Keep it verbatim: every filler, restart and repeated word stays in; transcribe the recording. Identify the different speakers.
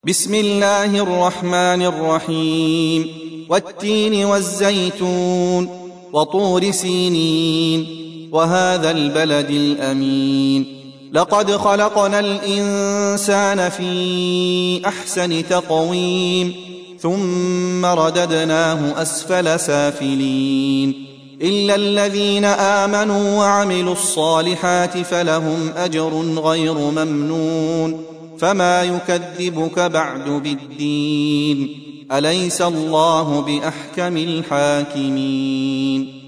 Speaker 1: بسم الله الرحمن الرحيم والتين والزيتون وطور سينين وهذا البلد الأمين لقد خلقنا الإنسان في أحسن تقويم ثم رددناه أسفل سافلين إلا الذين آمنوا وعملوا الصالحات فلهم أجر غير ممنون فما يكذبك بعد بالدين أليس الله بأحكم الحاكمين